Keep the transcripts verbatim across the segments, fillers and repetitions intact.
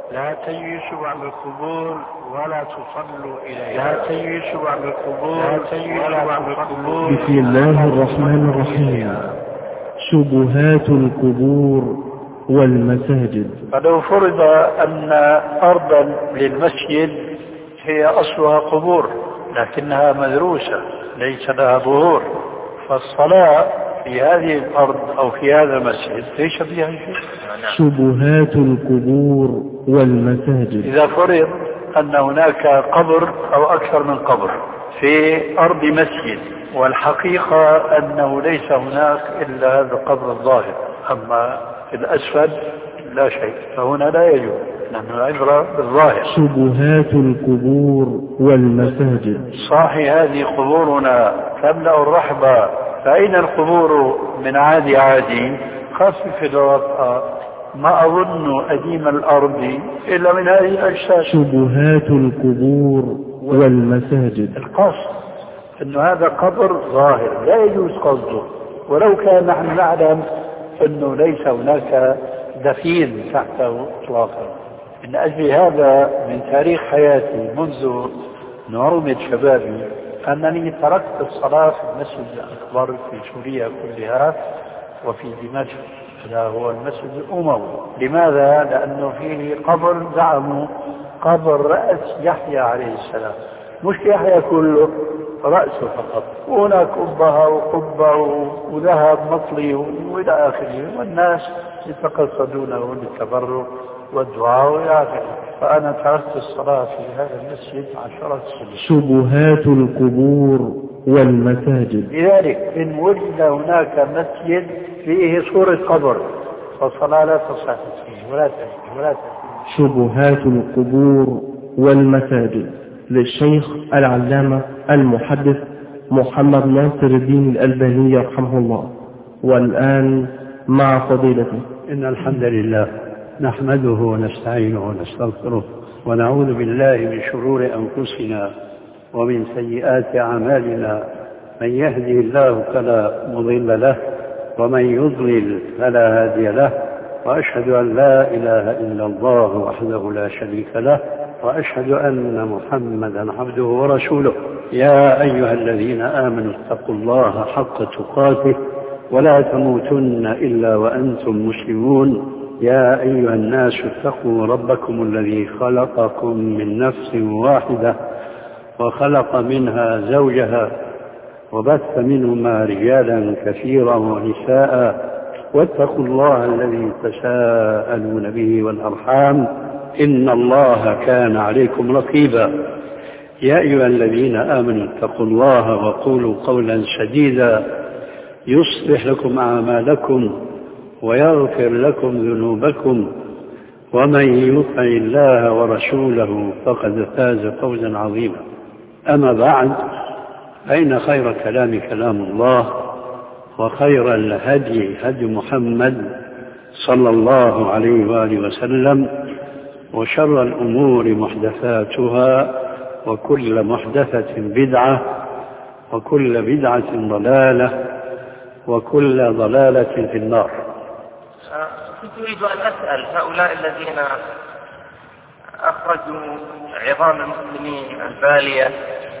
لا تجلسوا على القبور ولا تصلوا إليها. لا تجلسوا على القبور لا تجلسوا على القبور. بسم الله الرحمن الرحيم. شبهات القبور والمساجد. فلو فرض أن أرضا للمسجد هي أصلها قبور لكنها مدروسة ليس لها ظهور، فالصلاة في هذه الأرض أو في هذا المسجد ليس فيها شيء. شبهات القبور والمساجد. إذا فرض أن هناك قبر أو أكثر من قبر في أرض مسجد والحقيقة أنه ليس هناك إلا هذا القبر الظاهر، أما في الأسفل لا شيء، فهنا لا يجوز، نحن العبرة بالظاهر. شبهات القبور والمساجد. صاحي هذه قبورنا تملأ الرحبة، فأين القبور من عادي عادي؟ خفف الوطأ، ما أظن أديم الأرض إلا من هذه الأجساد. شبهات القبور والمساجد. القصد أن هذا قبر ظاهر لا يجوز قصده، ولو كان نحن نعلم أنه ليس هناك دفين تحته إطلاقا. من أجل هذا من تاريخ حياتي منذ نعومة شبابي أنني تركت الصلاة في المسجد الأكبر في سوريا كلها وفي دمشق، هذا هو المسجد الأموي. لماذا؟ لأنه فيه قبر زعموا قبر رأس يحيى عليه السلام، مش يحيى كله، رأسه فقط، وهناك قبة وقبة وذهب مطلي وإلى آخره، والناس يتقصدونه للتبرك والدعاء وإلى آخره. فأنا تركت الصلاة في هذا المسجد عشرة سنين. شبهات القبور والمساجد. لذلك إن وجد هناك مسجد فيه صورة قبر فالصلاة لا تصح فيه ولا تجد ولا تجد. شبهات القبور والمساجد للشيخ العلامة المحدث محمد ناصر الدين الألباني رحمه الله. والآن مع فضيلته. إن الحمد لله نحمده ونستعينه ونستغفره ونعوذ بالله من شرور أنفسنا ومن سيئات أعمالنا، من يهده الله فلا مضل له ومن يضلل فلا هادي له، وأشهد أن لا إله إلا الله وحده لا شريك له، وأشهد أن محمدا عبده ورسوله. يا أيها الذين آمنوا اتقوا الله حق تقاته ولا تموتن إلا وأنتم مسلمون. يا أيها الناس اتقوا ربكم الذي خلقكم من نفس واحدة وخلق منها زوجها وبث منهما رجالا كثيرا ونساء، واتقوا الله الذي تساءلون به والأرحام إن الله كان عليكم رقيبا. يا أيها الذين آمنوا اتقوا الله وقولوا قولا سديدا يصلح لكم أعمالكم ويغفر لكم ذنوبكم، ومن يطع الله ورسوله فقد فاز فوزا عظيما. أما بعد، فإن خير كلام كلام الله، وخير الهدي هدي محمد صلى الله عليه وآله وسلم، وشر الأمور محدثاتها، وكل محدثة بدعة، وكل بدعة ضلالة، وكل ضلالة في النار. كنت أريد أن أسأل هؤلاء الذين أخرجوا عظام المسلمين البالية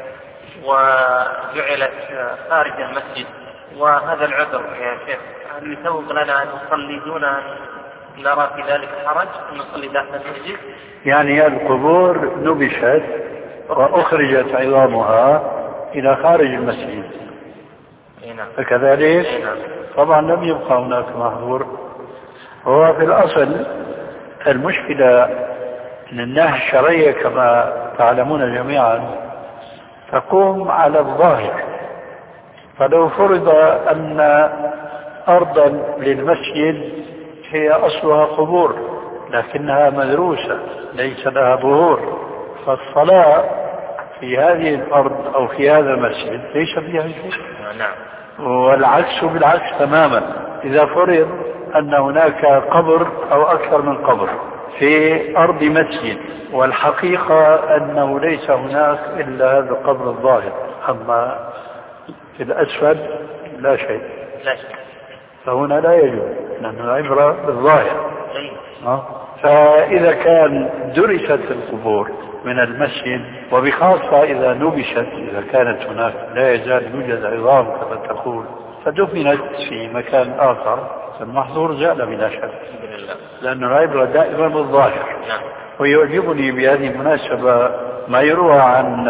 وجعلت خارج المسجد، وهذا العذر يا شيخ، هل يسوق لنا أن نصلي دون أن نرى في ذلك حرج أن نصلي داخل المسجد؟ يعني القبور نبشت وأخرجت عظامها إلى خارج المسجد فكذلك طبعا لم يبقى هناك محظور. هو في الأصل المشكلة أن الناحية الشرعية كما تعلمون جميعا تقوم على الظاهر. فلو فرض أن أرضا للمسجد هي أصلها قبور لكنها مدروسة ليس لها ظهور، فالصلاة في هذه الأرض أو في هذا المسجد ليس فيها شيء. والعكس بالعكس تماما. إذا فرض أن هناك قبر أو أكثر من قبر في أرض مسجد والحقيقة أنه ليس هناك إلا هذا القبر الظاهر، أما في الأسفل لا شيء، فهنا لا يجوز، لأن العبرة بالظاهر. فإذا كان درست القبور من المسجد، وبخاصة إذا نبشت، إذا كانت هناك لا يزال يوجد عظام كما تقول، فدفنت في مكان آخر، المحظور زال بلا شك، لأن العبرة دائما بالظاهر. ويعجبني بهذه المناسبة ما يروى عن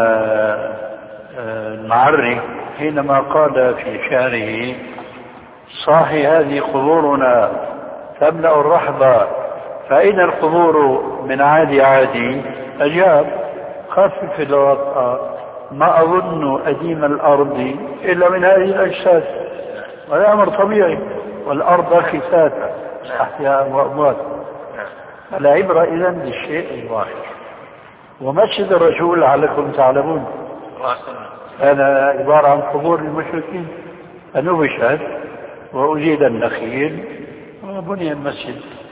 المعري حينما قال في شعره: صاحي هذه قبورنا تملأ الرحبة، فأين القبور من عادي عادي؟ أجاب: خفف الوطأ، ما أظن أديم الأرض إلا من هذه الأجساد. وهذا أمر طبيعي، والأرض خساتة أحياء وأموات. العبرة إذن بالشيء الظاهر. ومسجد الرسول لعلكم تعلمون هذا عبارة عن قبور المشركين، فنبشت وأزيد النخيل وبني المسجد.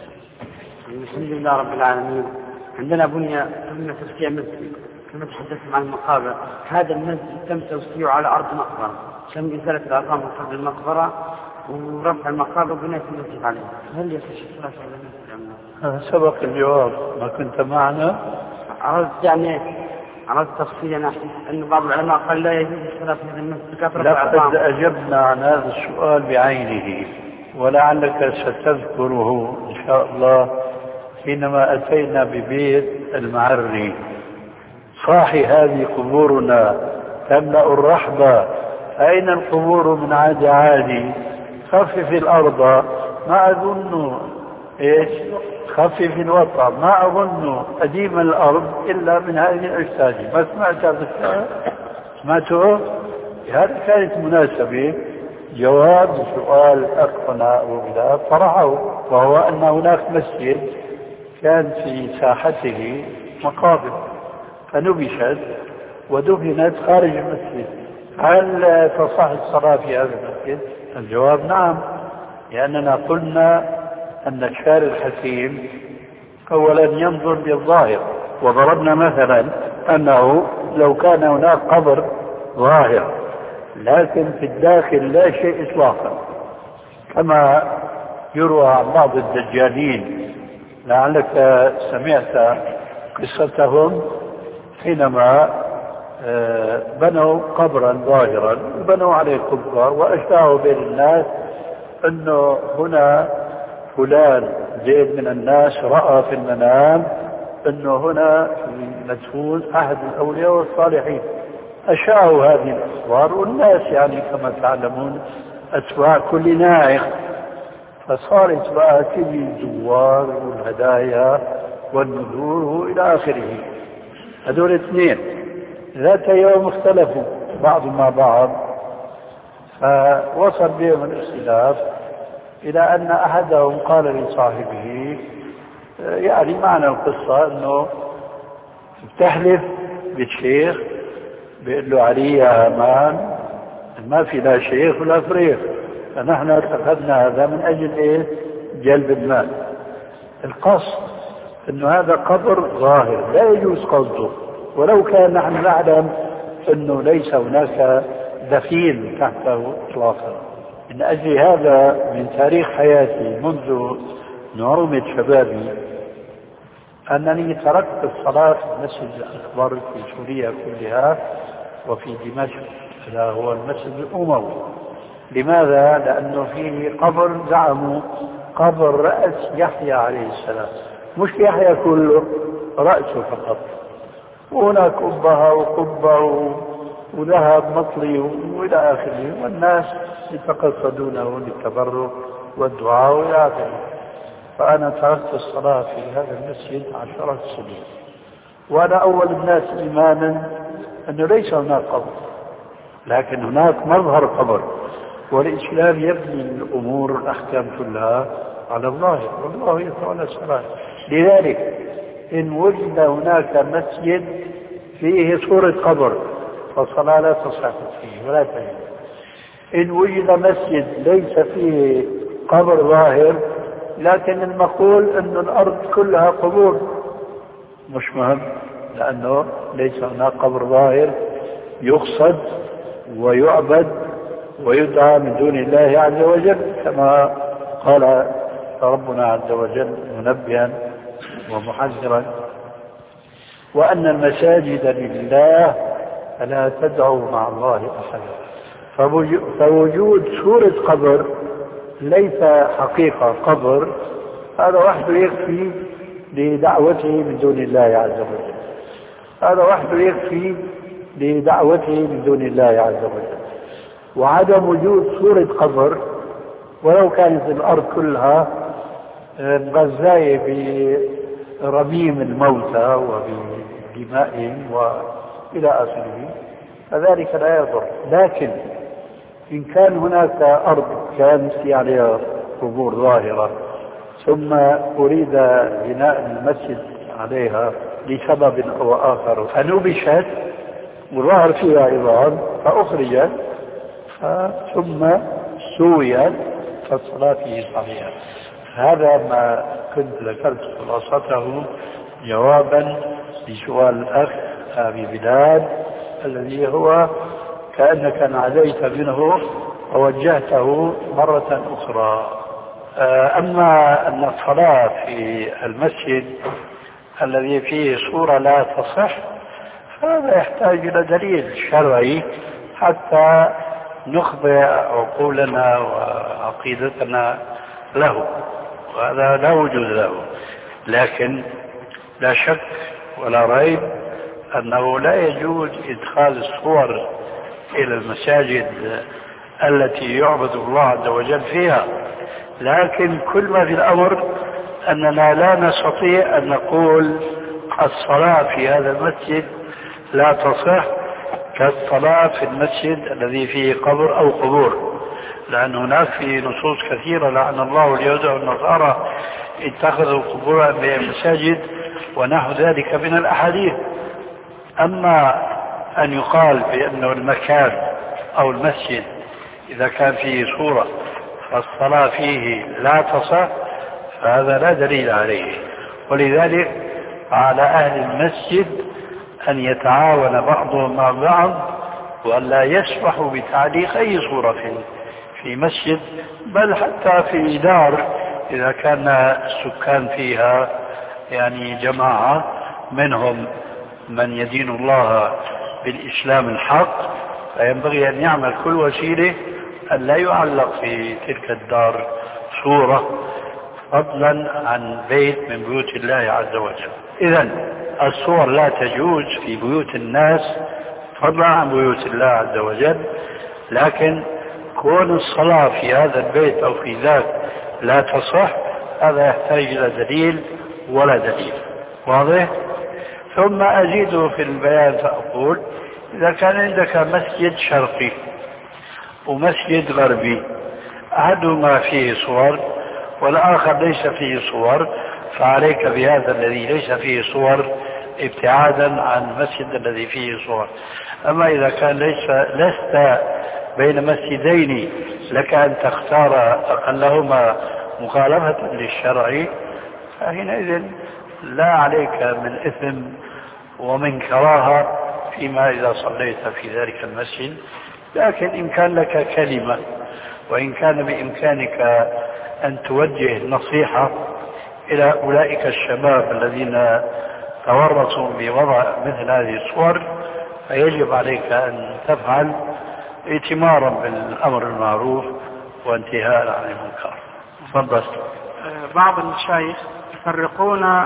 الحمد لله رب العالمين. عندنا بني تم تسكيع مسجد كما تحدثنا عن المقابر. هذا المسجد تم توسيعه على أرض مقبرة، تم إزالة الأرقام من قبل المقبرة ورفع المقابر وبناء المسجد عليه. هل يصح الصلاة على المسجد؟ هذا سبق الجواب، ما كنت معنا. عرضت يعني عرضت تفصيلا أن بعض العلماء قال لا يجوز الصلاة في هذا المسجد كثرة الأرقام. لقد أجبنا عن هذا السؤال بعينه، ولعلك ستذكره إن شاء الله حينما أتينا ببيت المعري. صاحي هذه قبورنا تملأ الرحبة، أين القبور من عادي عادي؟ خفف الأرض، ما أظن إيش خفف الوطأ، ما أظن أديم الأرض إلا من هذه الأجساد. ما سمعت هذا السؤال؟ سمعته؟ هذه كانت مناسبة جواب سؤال أخونا أبو بلال طرحه، وهو أن هناك مسجد كان في ساحته مقابر فنبشت ودفنت خارج المسجد، هل تصح الصلاة في هذا المسجد؟ الجواب نعم، لأننا قلنا أن الشارع الحكيم أولا ينظر بالظاهر، وضربنا مثلا أنه لو كان هناك قبر ظاهر لكن في الداخل لا شيء إطلاقا، كما يروى عن بعض الدجالين، لعلك سمعت قصتهم حينما بنوا قبرا ظاهرا وبنوا عليه قبة وأشاعوا بين الناس أنه هنا فلان زيد من الناس رأى في المنام أنه هنا مدفون أحد الأولياء والصالحين. أشاعوا هذه الأخبار، والناس يعني كما تعلمون أتباع كل ناعق، فصارت بقى تجي الزوار والهدايا والنذور وإلى آخره. هذول اثنين ذات يوم اختلفوا بعض مع بعض، فوصل بهم الاختلاف إلى أن أحدهم قال لصاحبه، يعني معنى القصة أنه تحلف بالشيخ بيقول له علي يا أمان ما في لا شيخ ولا فريق، فنحن اتخذنا هذا من أجل إيه؟ جلب المال. القصد أنه هذا قبر ظاهر لا يجوز قصده، ولو كان نحن نعلم أنه ليس هناك دفين تحته إطلاقا. من أجل هذا من تاريخ حياتي منذ نعومة شبابي أنني تركت الصلاة في المسجد الأكبر في سوريا كلها وفي دمشق، هذا هو المسجد الأموي. لماذا؟ لأنه فيه قبر زعموا قبر رأس يحيى عليه السلام، مش يحيى كله، رأسه فقط، وهناك قبة وقبة وذهب مطلي وإلى آخره، والناس يتقصدونه للتبرك والدعاء وإلى آخره. فأنا تركت الصلاة في هذا المسجد عشرة سنين، وأنا أول الناس إيمانا أنه ليس هناك قبر، لكن هناك مظهر قبر، والإسلام يبني الأمور الأحكام كلها على الظاهر، والله يتولى الصلاة. لذلك إن وجد هناك مسجد فيه صورة قبر فالصلاة لا تصح فيه ولا تجوز. إن وجد مسجد ليس فيه قبر ظاهر لكن المقول أن الأرض كلها قبور مش مهم، لأنه ليس هناك قبر ظاهر يقصد ويعبد ويدعى من دون الله عز وجل، كما قال ربنا عز وجل منبها ومحذرا، وأن المساجد لله فلا تدعوا مع الله أحدا. فوجود صورة قبر ليس حقيقة قبر، هذا وحده يكفي لدعوته من دون الله عز وجل، هذا وحده يكفي لدعوته من دون الله عز وجل. وعدم وجود صورة قبر ولو كانت الأرض كلها مغذاية برميم الموتى وبدمائهم وإلى آخره فذلك لا يضر. لكن إن كان هناك أرض كانت عليها قبور ظاهرة ثم أريد بناء المسجد عليها لسبب أو آخر فنبشت وظهر فيها عظام فأخرجت ثم سويت فالصلاة فيه صحيحة. هذا ما كنت ذكرت خلاصته جوابا لسؤال الأخ أبي بلال الذي هو كأنك انعزيت منه ووجهته مرة أخرى. أما أن الصلاة في المسجد الذي فيه صورة لا تصح هذا يحتاج إلى دليل شرعي حتى نخضع عقولنا وعقيدتنا له، وهذا لا وجود له. لكن لا شك ولا ريب أنه لا يجوز إدخال الصور إلى المساجد التي يعبد الله عز وجل فيها. لكن كل ما في الأمر أننا لا نستطيع أن نقول الصلاة في هذا المسجد لا تصح كالصلاة في المسجد الذي فيه قبر أو قبور، لأن هناك في نصوص كثيرة لعن الله اليهود والنصارى اتخذوا قبور بمساجد ونحو ذلك من الأحاديث. أما أن يقال بأنه المكان أو المسجد إذا كان فيه صورة فالصلاة فيه لا تصح فهذا لا دليل عليه. ولذلك على أهل المسجد أن يتعاون بعضهم مع بعض وأن لا يسمحوا بتعليق أي صورة في في مسجد، بل حتى في دار إذا كان السكان فيها يعني جماعة منهم من يدين الله بالإسلام الحق فينبغي أن يعمل كل وسيلة أن لا يعلق في تلك الدار صورة فضلا عن بيت من بيوت الله عز وجل. إذن الصور لا تجوز في بيوت الناس فضلا عن بيوت الله عز وجل، لكن كون الصلاة في هذا البيت أو في ذاك لا تصح هذا يحتاج إلى دليل ولا دليل. واضح؟ ثم أزيد في البيان فأقول إذا كان عندك مسجد شرقي ومسجد غربي أحدهما فيه صور والآخر ليس فيه صور فعليك بهذا الذي ليس فيه صور ابتعادا عن المسجد الذي فيه صور. أما إذا كان ليس لست بين مسجدين لك أن تختار أقلهما مخالفة للشرع فحينئذ لا عليك من إثم ومن كراهة فيما إذا صليت في ذلك المسجد. لكن إن كان لك كلمة وإن كان بإمكانك أن توجه نصيحة إلى أولئك الشباب الذين تورطوا بوضع مثل هذه الصور فيجب عليك أن تفعل ائتمارا بالأمر المعروف وانتهاء عن المنكر. تفضل. بعض المشايخ يفرقون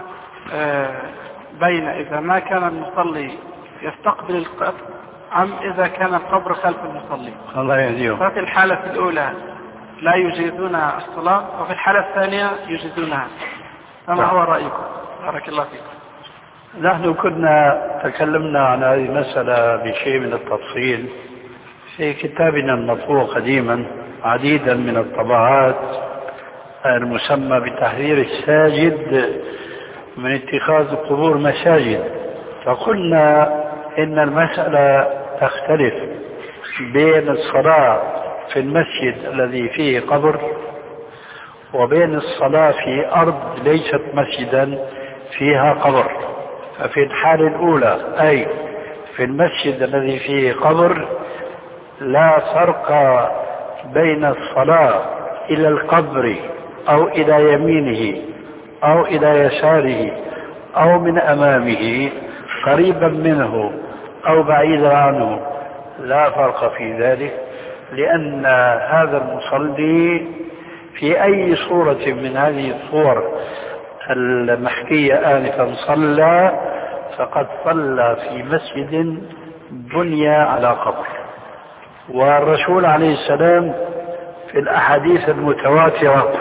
بين إذا ما كان المصلي يستقبل القبر أم إذا كان القبر خلف المصلي. الله يهديهم. ففي الحالة الأولى لا يجيزون الصلاة وفي الحالة الثانية يجيزونها، فما هو رأيكم؟ بارك الله فيكم. نحن كنا تكلمنا عن هذه المسألة بشيء من التفصيل في كتابنا المطبوع قديما عديدا من الطبعات المسمى بتحذير الساجد من اتخاذ القبور مساجد. فقلنا إن المسألة تختلف بين الصلاة في المسجد الذي فيه قبر وبين الصلاة في أرض ليست مسجدا فيها قبر. ففي الحالة الأولى أي في المسجد الذي فيه قبر لا فرق بين الصلاة إلى القبر أو إلى يمينه أو إلى يساره أو من أمامه قريبا منه أو بعيدا عنه لا فرق في ذلك، لأن هذا المصلي في أي صورة من هذه الصور المحكية آنفا صلى فقد صلى في مسجد بني على قبر. والرسول عليه السلام في الأحاديث المتواترة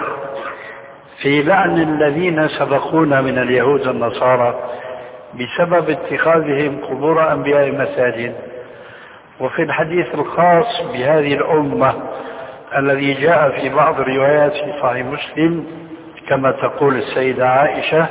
في لعن الذين سبقونا من اليهود والنصارى بسبب اتخاذهم قبور أنبياء مساجد، وفي الحديث الخاص بهذه الأمة الذي جاء في بعض الروايات في صحيح مسلم كما تقول السيدة عائشة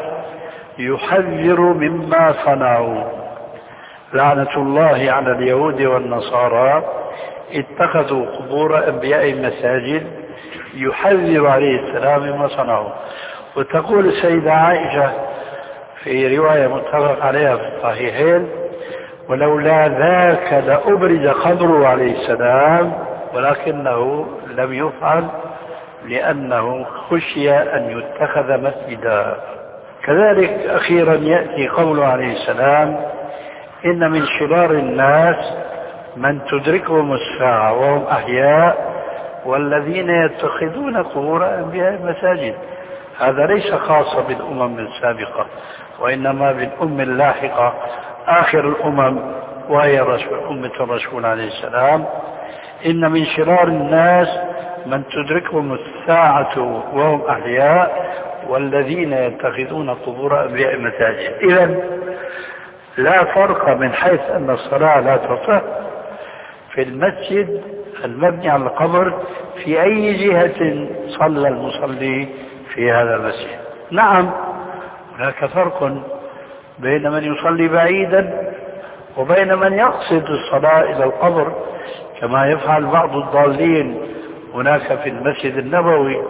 يحذر مما صنعوا لعنة الله على اليهود والنصارى اتخذوا قبور أنبياء مساجد، يحذر عليه السلام مما صنعوا. وتقول السيدة عائشة في رواية متفق عليها في الصحيحين ولولا ذاك لأبرز قبره عليه السلام ولكنه لم يفعل لأنه خشي أن يتخذ مسجدا. كذلك أخيرا يأتي قوله عليه السلام إن من شرار الناس من تدركهم الساعة وهم أحياء والذين يتخذون قبور أنبياء مساجد. هذا ليس خاصا بالأمم السابقة وإنما بالأمم اللاحقة آخر الأمم وهي أمة الرسول عليه السلام. إن من شرار الناس من تدركهم الساعة وهم أحياء والذين يتخذون قبور أنبياء مساجد. إذن لا فرق من حيث أن الصلاة لا تصح في المسجد المبني على القبر في أي جهة صلى المصلي في هذا المسجد. نعم هناك فرق بين من يصلي بعيدا وبين من يقصد الصلاة إلى القبر كما يفعل بعض الضالين هناك في المسجد النبوي.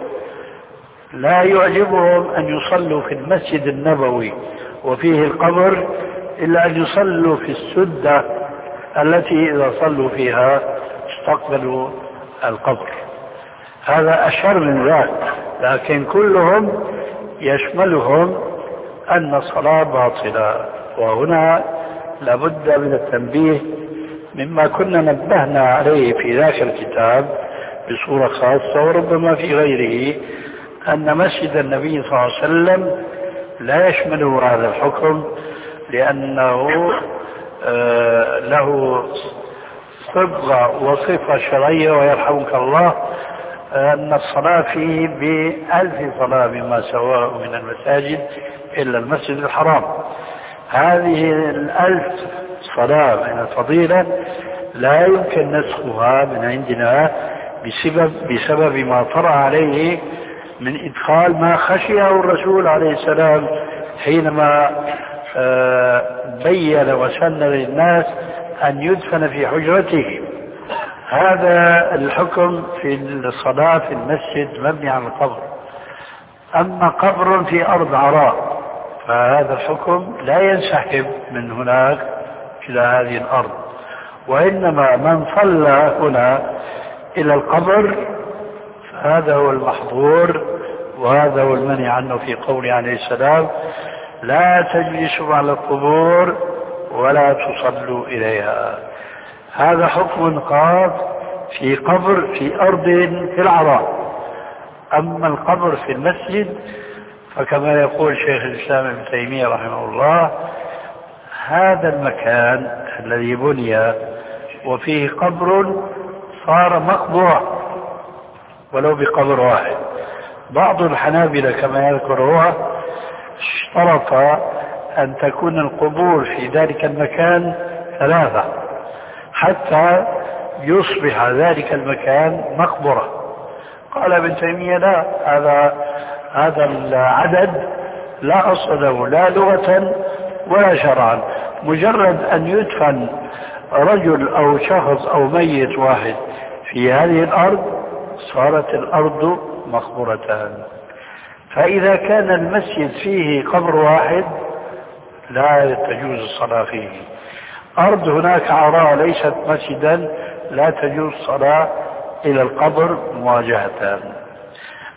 لا يعجبهم أن يصلوا في المسجد النبوي وفيه القبر إلا أن يصلوا في السدة التي إذا صلوا فيها استقبلوا القبر. هذا أشر من ذلك، لكن كلهم يشملهم أن الصلاة باطلة. وهنا لابد من التنبيه مما كنا نبهنا عليه في ذاك الكتاب بصورة خاصة وربما في غيره أن مسجد النبي صلى الله عليه وسلم لا يشمله هذا الحكم لأنه آه له صبغة وصفة شرعية ويرحمك الله أن الصلاة فيه بألف صلاة بما سواه من المساجد إلا المسجد الحرام. هذه الألف صلاة من الفضيلة لا يمكن نسخها من عندنا بسبب, بسبب ما طرأ عليه من إدخال ما خشيه الرسول عليه السلام حينما بين وسن للناس أن يدفن في حجرته. هذا الحكم في الصلاة في المسجد مبني على القبر. أما قبر في أرض عراء فهذا الحكم لا ينسحب من هناك إلى هذه الأرض، وإنما من صلى هنا إلى القبر فهذا هو المحظور وهذا هو المنع عنه في قوله عليه السلام لا تجلسوا على القبور ولا تصلوا إليها. هذا حكم خاص في قبر في أرض في العراء. أما القبر في المسجد فكما يقول شيخ الإسلام ابن تيمية رحمه الله هذا المكان الذي بني وفيه قبر صار مقبرة ولو بقبر واحد. بعض الحنابلة كما يذكر هو اشترط أن تكون القبور في ذلك المكان ثلاثة حتى يصبح ذلك المكان مقبرة. قال ابن تيمية لا، هذا هذا العدد لا أصل له لا لغة ولا شرعا. مجرد أن يدفن رجل أو شخص أو ميت واحد في هذه الأرض صارت الأرض مقبرة. فإذا كان المسجد فيه قبر واحد لا تجوز الصلاة فيه. أرض هناك عراء ليست مسجدا لا تجوز الصلاة إلى القبر مواجهة.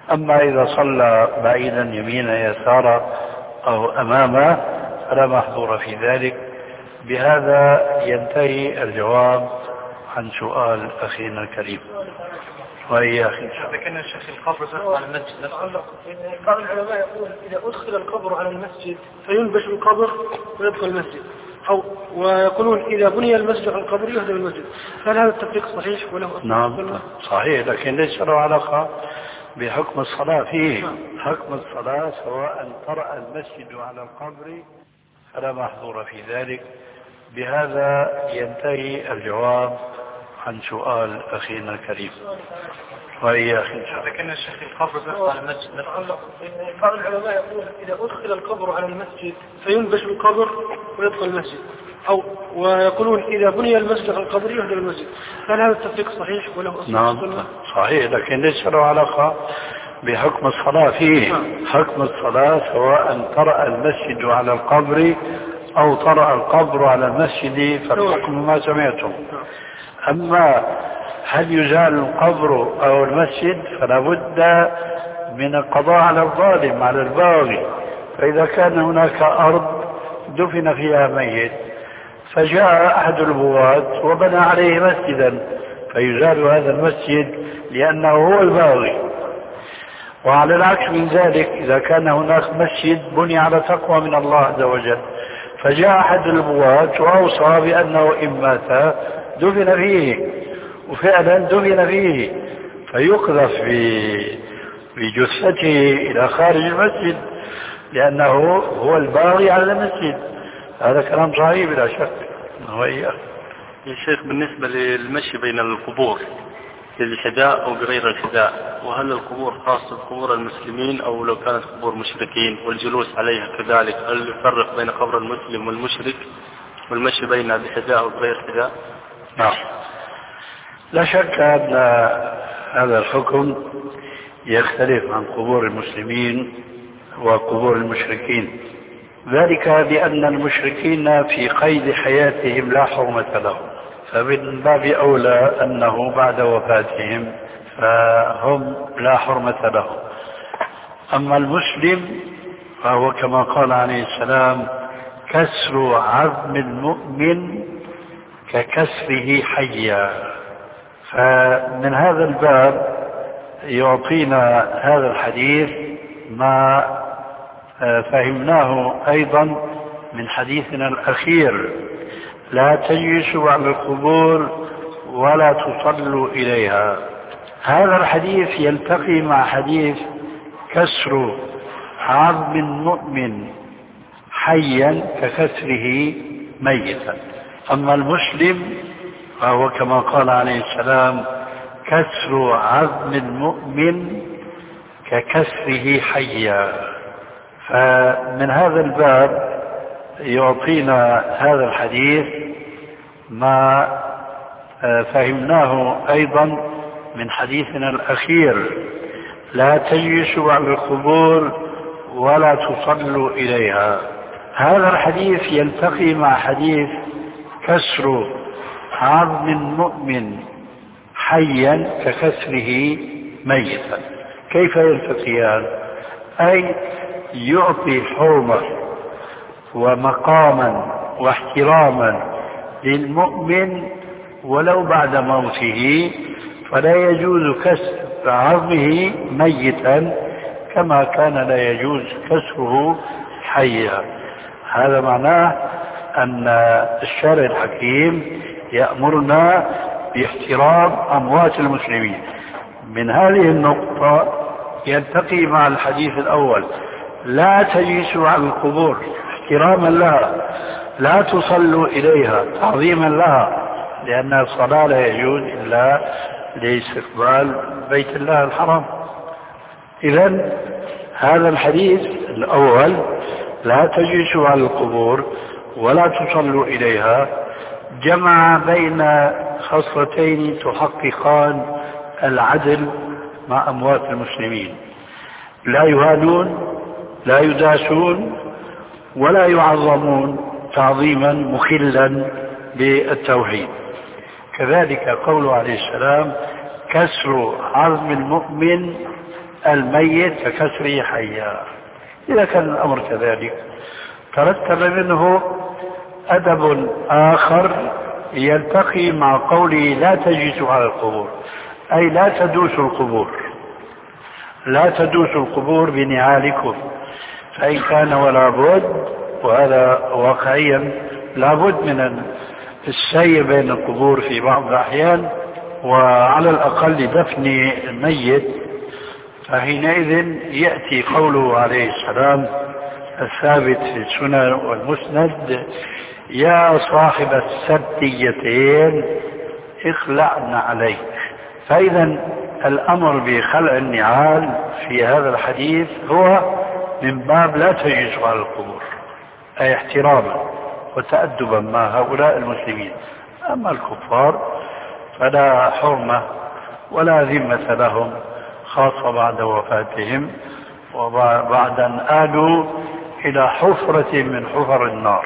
أما إذا صلى بعيدا يمينا يسارا أو أمامه فلا محظور في ذلك. بهذا ينتهي الجواب عن سؤال أخينا الكريم. وإياك إن شاء الله. ذكرنا الشيخ القبر على المسجد. بعض العلماء يقول إذا أدخل القبر على المسجد فينبش القبر ويدخل المسجد، أو ويقولون إذا بني المسجد على القبر يهدم المسجد. هل هذا التفريق صحيح وله أصل؟ نعم صحيح، لكن ليس له علاقة بحكم الصلاة فيه. حكم الصلاة سواء طرأ المسجد على القبر فلا محظور في ذلك. بهذا ينتهي الجواب عن سؤال أخينا الكريم. وإياك إن شاء الله. ذكرنا الشيخ القبر على المسجد. بعض العلماء يقول إذا أدخل القبر على المسجد فينبش القبر ويدخل المسجد، أو ويقولون إذا بني المسجد على القبر يهدم المسجد. هل هذا التفريق صحيح وله أصل؟ نعم صحيح، لكن ليس له علاقة بحكم الصلاة فيه. حكم الصلاة سواء طرأ المسجد على القبر أو طرأ القبر على المسجد فالحكم ما سمعتم. أما هل يزال القبر أو المسجد فلا بد من القضاء على الظالم على الباغي. فإذا كان هناك أرض دفن فيها ميت فجاء أحد البغاة وبنى عليه مسجدا فيزال هذا المسجد لأنه هو الباغي. وعلى العكس من ذلك إذا كان هناك مسجد بني على تقوى من الله عز وجل فجاء أحد البغاة وأوصى بأنه إن مات دفن فيه، وفعلا دفن فيه، فيقذف بجثته إلى خارج المسجد لأنه هو الباغي على المسجد. هذا كلام صحيح بلا شك. وإياك يا شيخ، بالنسبة للمشي بين القبور بالحذاء أو بغير الحذاء، وهل القبور خاصة بقبور المسلمين أو لو كانت قبور مشركين والجلوس عليها كذلك، هل يفرق بين قبر المسلم والمشرك والمشي بينها بحذاء أو بغير حذاء؟ نعم لا شك أن هذا الحكم يختلف عن قبور المسلمين وقبور المشركين، ذلك لأن المشركين في قيد حياتهم لا حرمة لهم، فمن باب أولى أنه بعد وفاتهم فهم لا حرمة لهم. أما المسلم فهو كما قال عليه السلام كسر عظم المؤمن ككسره حيا. فمن هذا الباب يعطينا هذا الحديث ما فهمناه أيضا من حديثنا الأخير: لا تجلسوا على القبور ولا تصلوا إليها. هذا الحديث يلتقي مع حديث كسر عظم المؤمن حيا ككسره ميتا. أما المسلم فهو كما قال عليه السلام كسر عظم المؤمن ككسره حيا. فمن هذا الباب يعطينا هذا الحديث ما فهمناه أيضا من حديثنا الأخير: لا تجلسوا على القبور ولا تصلوا إليها. هذا الحديث يلتقي مع حديث كسر عظم المؤمن حيا ككسره ميتا. كيف يلتقيان؟ أي يعطي حرمة ومقاما واحتراما للمؤمن ولو بعد موته، فلا يجوز كسر عظمه ميتا كما كان لا يجوز كسره حيا. هذا معناه أن الشرع الحكيم يأمرنا باحترام أموات المسلمين. من هذه النقطة يلتقي مع الحديث الأول: لا تجلسوا على القبور احتراما لها، لا تصلوا إليها تعظيما لها، لأن الصلاة لا يجوز إلا لاستقبال بيت الله الحرام. إذن هذا الحديث الأول: لا تجلسوا على القبور ولا تصلوا إليها، جمع بين خصلتين تحققان العدل مع أموات المسلمين: لا يهانون، لا يداسون، ولا يعظمون تعظيما مخلا بالتوحيد. كذلك قوله عليه السلام: كسر عظم المؤمن الميت ككسره حيا. إذا كان الأمر كذلك ترتب منه أدب آخر يلتقي مع قوله لا تجلسوا على القبور، أي لا تدوسوا القبور، لا تدوسوا القبور بنعالكم. فإن كان ولا بد، وهذا واقعيا لا بد من السير بين القبور في بعض الأحيان، وعلى الأقل دفن الميت، فحينئذ يأتي قوله عليه السلام الثابت في السنن والمسند: يا صاحب السبتيتين اخلعن عليك. فإذا الأمر بخلع النعال في هذا الحديث هو من باب لا تجلس على القبور، أي احتراما وتأدبا مع هؤلاء المسلمين. أما الكفار فلا حرمة ولا ذمة لهم، خاصة بعد وفاتهم وبعد أن آلوا إلى حفرة من حفر النار.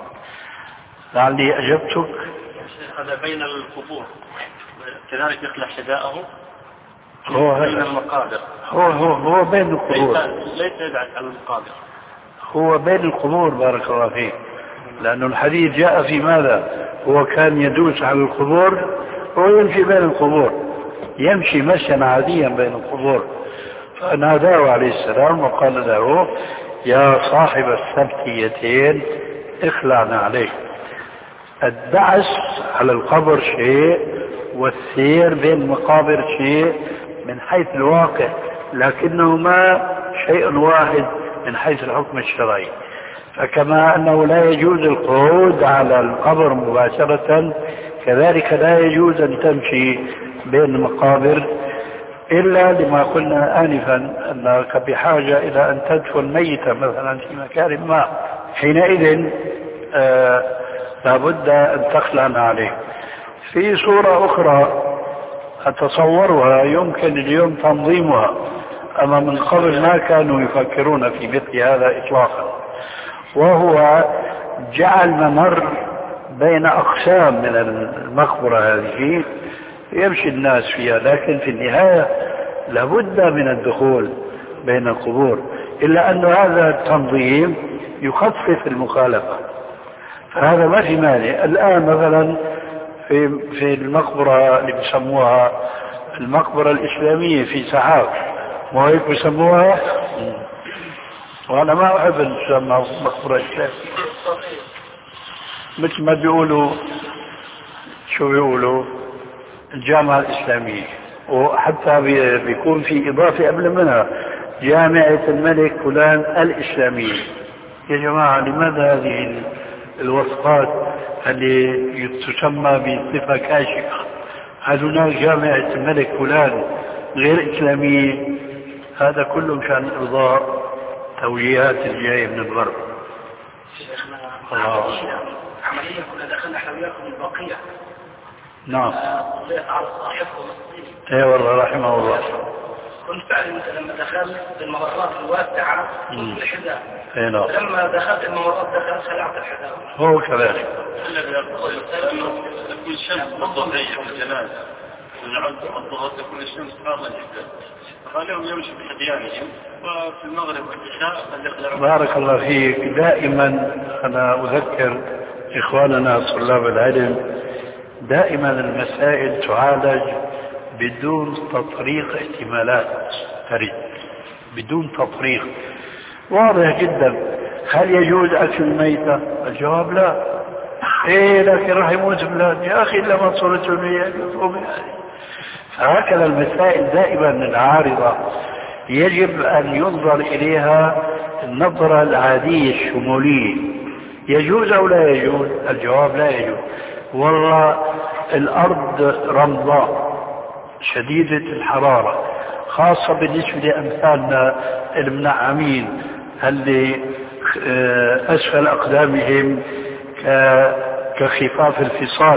لعلي أجبتك. هذا بين القبور كذلك يخلع حذاءه هو بين المقابر. هو هو هو بين القبور، ليس يبعد عن المقابر، هو بين القبور. بارك الله فيك. لأن الحديث جاء في ماذا؟ هو كان يدوس على القبور، هو يمشي بين القبور، يمشي مشيا عاديا بين القبور. فناداه عليه السلام وقال له: يا صاحب السبتيتين اخلعنا عليك. الدعس على القبر شيء، والسير بين المقابر شيء من حيث الواقع، لكنهما شيء واحد من حيث الحكم الشرعي. فكما أنه لا يجوز القعود على القبر مباشرة، كذلك لا يجوز أن تمشي بين المقابر، إلا لما قلنا آنفا أنك بحاجة إلى أن تدفن ميتا مثلا في مكان ما، حينئذ آه لابد أن تخلعنا عليه. في صورة أخرى أتصورها يمكن اليوم تنظيمها، أما من قبل ما كانوا يفكرون في مثل هذا إطلاقا، وهو جعل ممر بين أقسام من المقبرة هذه يمشي الناس فيها، لكن في النهاية لابد من الدخول بين القبور، إلا أن هذا التنظيم يخفف المخالفة، فهذا ما في مانع. الآن مثلا في في المقبرة اللي بيسموها المقبرة الإسلامية في سحاب، ما هيك بيسموها، وأنا ما أحب أن تسمى مقبرة إسلامية، مثل ما بيقولوا شو بيقولوا الجامعة الإسلامية، وحتى بيكون في إضافة قبل منها جامعة الملك فلان الإسلامية. يا جماعة لماذا هذه الوصفات اللي تسمى بصفة كاشفة؟ هل هناك جامعة الملك فلان غير إسلامية؟ هذا كله مشان إرضاء توجيهات الجاية من الغرب. شيخنا الله. عملية كنا دخلنا احنا وياكم البقية. نعم. صليت على صاحبكم الصيني. اي والله رحمه الله. كنت فعلا لما دخلت الممرات الواسعة كنت الحذاء. اي نعم. لما دخلت الممرات دخلت خلعت الحذاء. هو كذلك. تكون الشمس مضطرية في الجنازة، ونعد الظهر تكون الشمس حارة جدا، فخليهم يمشوا بحديانهم، وفي المغرب والعشاء. بارك الله فيك. دائما أنا أذكر إخواننا طلاب العلم، دائما المسائل تعالج بدون تطريق احتمالات ترد، بدون تطريق، واضح جدا. هل يجوز أكل الميتة؟ الجواب لا. إيه لكن راح يموت فلان، يا أخي لما صورته المياه. فهكذا المسائل دائما العارضة يجب أن ينظر إليها النظرة العادية الشمولية. يجوز أو لا يجوز؟ الجواب لا يجوز. والله الأرض رمضاء شديدة الحرارة، خاصة بالنسبة لأمثالنا المنعمين اللي أسفل أقدامهم كخفاف الفصال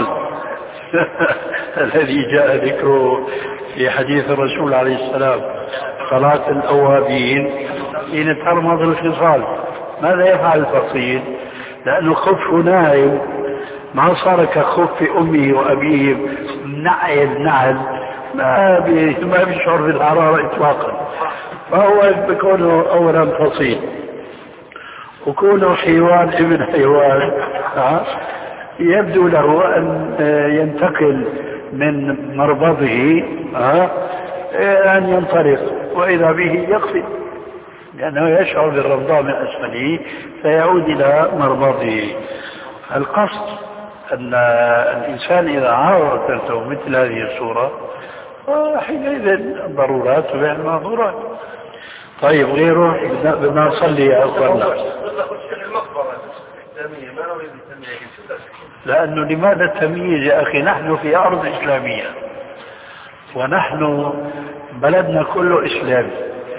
الذي جاء ذكره في حديث الرسول عليه السلام: صلاة الأوابين حين ترمض الفصال. ماذا يفعل الفصيل؟ لأنه خف ناعم، ما صار كخف أمه وأبيه نعل نعل، ما ما بيشعر بالحرارة إطلاقا. فهو بكونه أولا فصيل وكونه حيوان ابن حيوان يبدو له أن ينتقل من مربضه أن ينطلق، وإذا به يقفز لأنه يشعر بالرضاء من أسفله فيعود إلى مربضه. القصد أن الإنسان إذا عارض نفسه مثل هذه الصورة حينئذ الضرورات تبيع المحظورات. طيب غيره بدنا نصلي يا أخوانا، لأنه لماذا التمييز يا أخي؟ نحن في أرض إسلامية ونحن بلدنا كله إسلامي،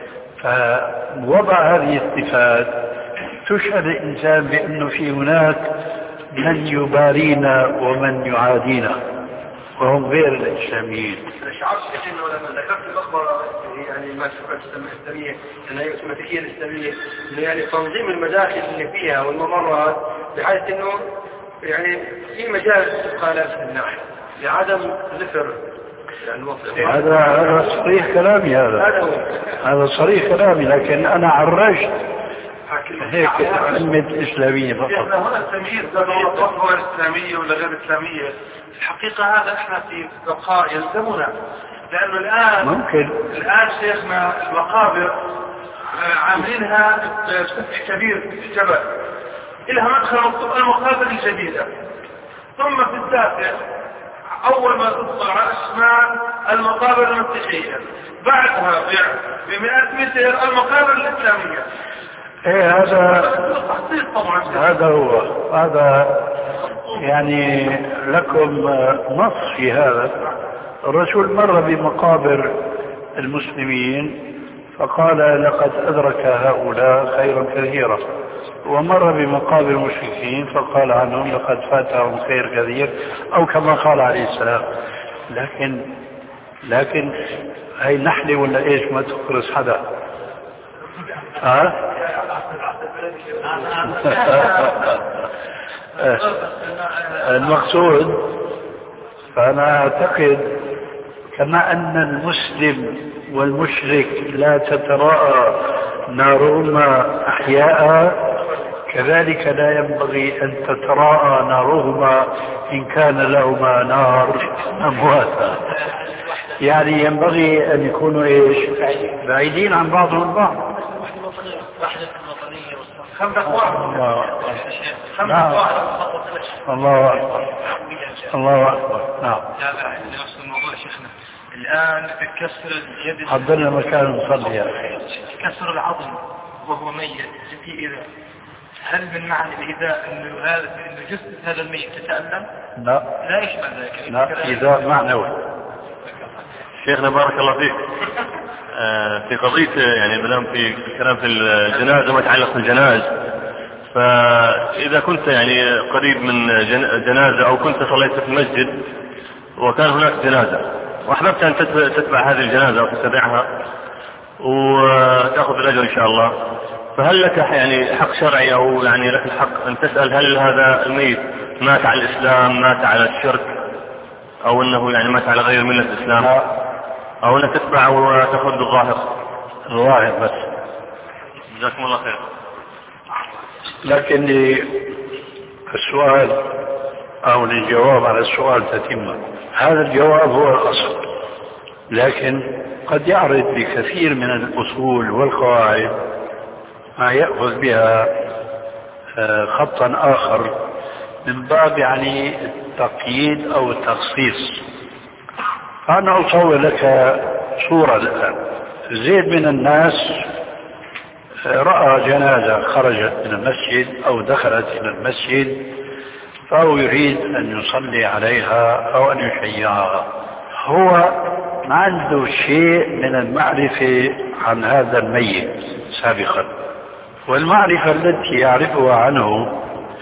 فوضع هذه الصفات تشهد الإنسان بأنه في هناك من يبارينا ومن يعادينا وهم غير الإسلاميين. شعرت انه لما ذكرت المقبره يعني ما تفعل الاسلاميه انها السيستماتيكيه الاسلاميه انه يعني تنظيم المداخل اللي فيها والممرات بحيث انه يعني في مجال استقالات في الناحيه لعدم ذكر يعني هذا هذا صريح كلامي، هذا هذا صريح كلامي، لكن أنا عرجت هيك كلمة إسلامية فقط. هنا التمييز بين القوى الإسلامية ولا غير إسلامية الحقيقة هذا احنا في بقاء يلزمنا، لأنه الآن ممكن الآن شيخنا المقابر عاملينها بسفح كبير في الجبل، إلها مدخل المقابر الجديدة، ثم في الداخل أول ما تدخل على الشمال المقابر المسيحية، بعدها بمئات متر المقابر الإسلامية. ايه هذا هذا هو هذا يعني لكم نص في هذا. الرسول مر بمقابر المسلمين فقال لقد أدرك هؤلاء خيرا كثيرا، ومر بمقابر المشركين فقال عنهم لقد فاتهم خير كثير، أو كما قال عليه السلام. لكن لكن هي نحلي ولا ايش؟ ما تخرس حدا. ها المقصود فأنا أعتقد كما أن المسلم والمشرك لا تتراءى نارهما أحياء، كذلك لا ينبغي أن تتراءى نارهما إن كان لهما نار أمواتا. يعني ينبغي أن يكونوا إيش؟ بعيدين عن بعضهم البعض. خندق واحد خندق واحد الله أكبر الله أكبر. نعم نفس الموضوع شيخنا الآن كسر اليد، حضرنا مكان نصلي يا أخي. كسر العظم وهو ميت في إيذاء، هل من معنى الإيذاء أنه هذا أنه جسد هذا الميت تتألم؟ لا لا يشمل ذلك. لا إيذاء معنوي. شيخنا بارك الله فيك، في قضية يعني مدام في كلام في الجنازة وما يتعلق بالجناز، فإذا كنت يعني قريب من جنازة أو كنت صليت في المسجد وكان هناك جنازة وأحببت أن تتبع هذه الجنازة أو تتبعها وتأخذ الأجر إن شاء الله، فهل لك يعني حق شرعي أو يعني لك الحق أن تسأل هل هذا الميت مات على الإسلام، مات على الشرك، أو أنه يعني مات على غير ملة الإسلام، أو أنك تتبع وتأخذ بالظاهر الظاهر بس؟ جزاكم الله خير. لكن السؤال أو الجواب على السؤال تتم، هذا الجواب هو الأصل، لكن قد يعرض بكثير من الأصول والقواعد ما يأخذ بها خطا آخر من باب يعني التقييد أو التخصيص. أنا أصور لك صورة الآن. زيد من الناس رأى جنازة خرجت من المسجد أو دخلت إلى المسجد فهو يريد أن يصلي عليها أو أن يشيعها. هو ما عنده شيء من المعرفة عن هذا الميت سابقا، والمعرفة التي يعرفها عنه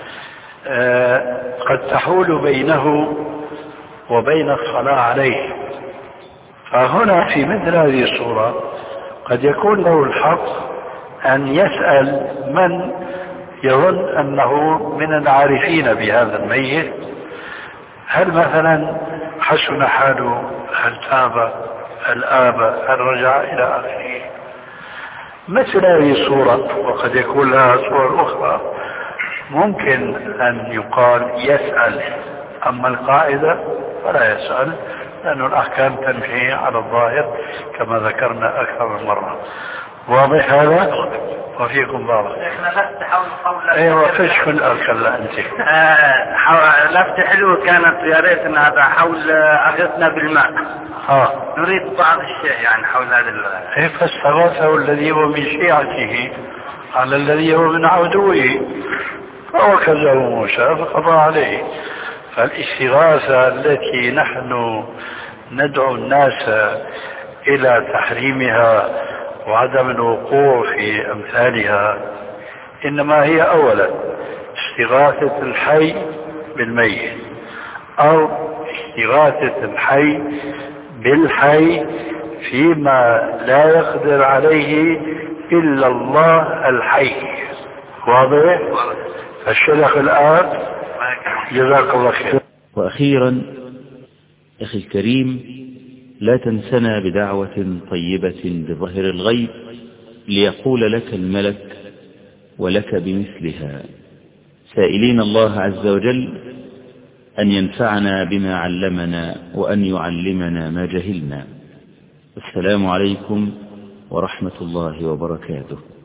قد تحول بينه وبين الصلاة عليه. فهنا في مثل هذه الصورة قد يكون له الحق أن يسأل من يظن أنه من العارفين بهذا الميت، هل مثلا حسن حاله، هل تاب، هل آب، هل رجع إلى آخره. مثل هذه الصورة، وقد يكون لها صور أخرى، ممكن أن يقال يسأل، أما القاعدة فلا يسأل، لأن الأحكام تمشي على الظاهر كما ذكرنا أكثر من مرة. واضح هذا؟ وفيكم بارك. لفت حول قول ايوه فيش من الكلا انت. آه لفت حلو كانت، يا ريت ان هذا حول اغثنا بالماء. اه نريد بعض الشيء يعني حول هذا. ايه فاستغاثه الذي هو من شيعته على الذي هو من عدوه فوكزه موسى فقضى عليه. فالاستغاثة التي نحن ندعو الناس إلى تحريمها وعدم الوقوع في أمثالها إنما هي أولا استغاثة الحي بالميت، أو استغاثة الحي بالحي فيما لا يقدر عليه إلا الله الحي. واضح؟ فالشيخ الآن جزاك الله خير. وأخيرا أخي الكريم، لا تنسنا بدعوة طيبة بظهر الغيب ليقول لك الملك ولك بمثلها، سائلين الله عز وجل أن ينفعنا بما علمنا وأن يعلمنا ما جهلنا. السلام عليكم ورحمة الله وبركاته.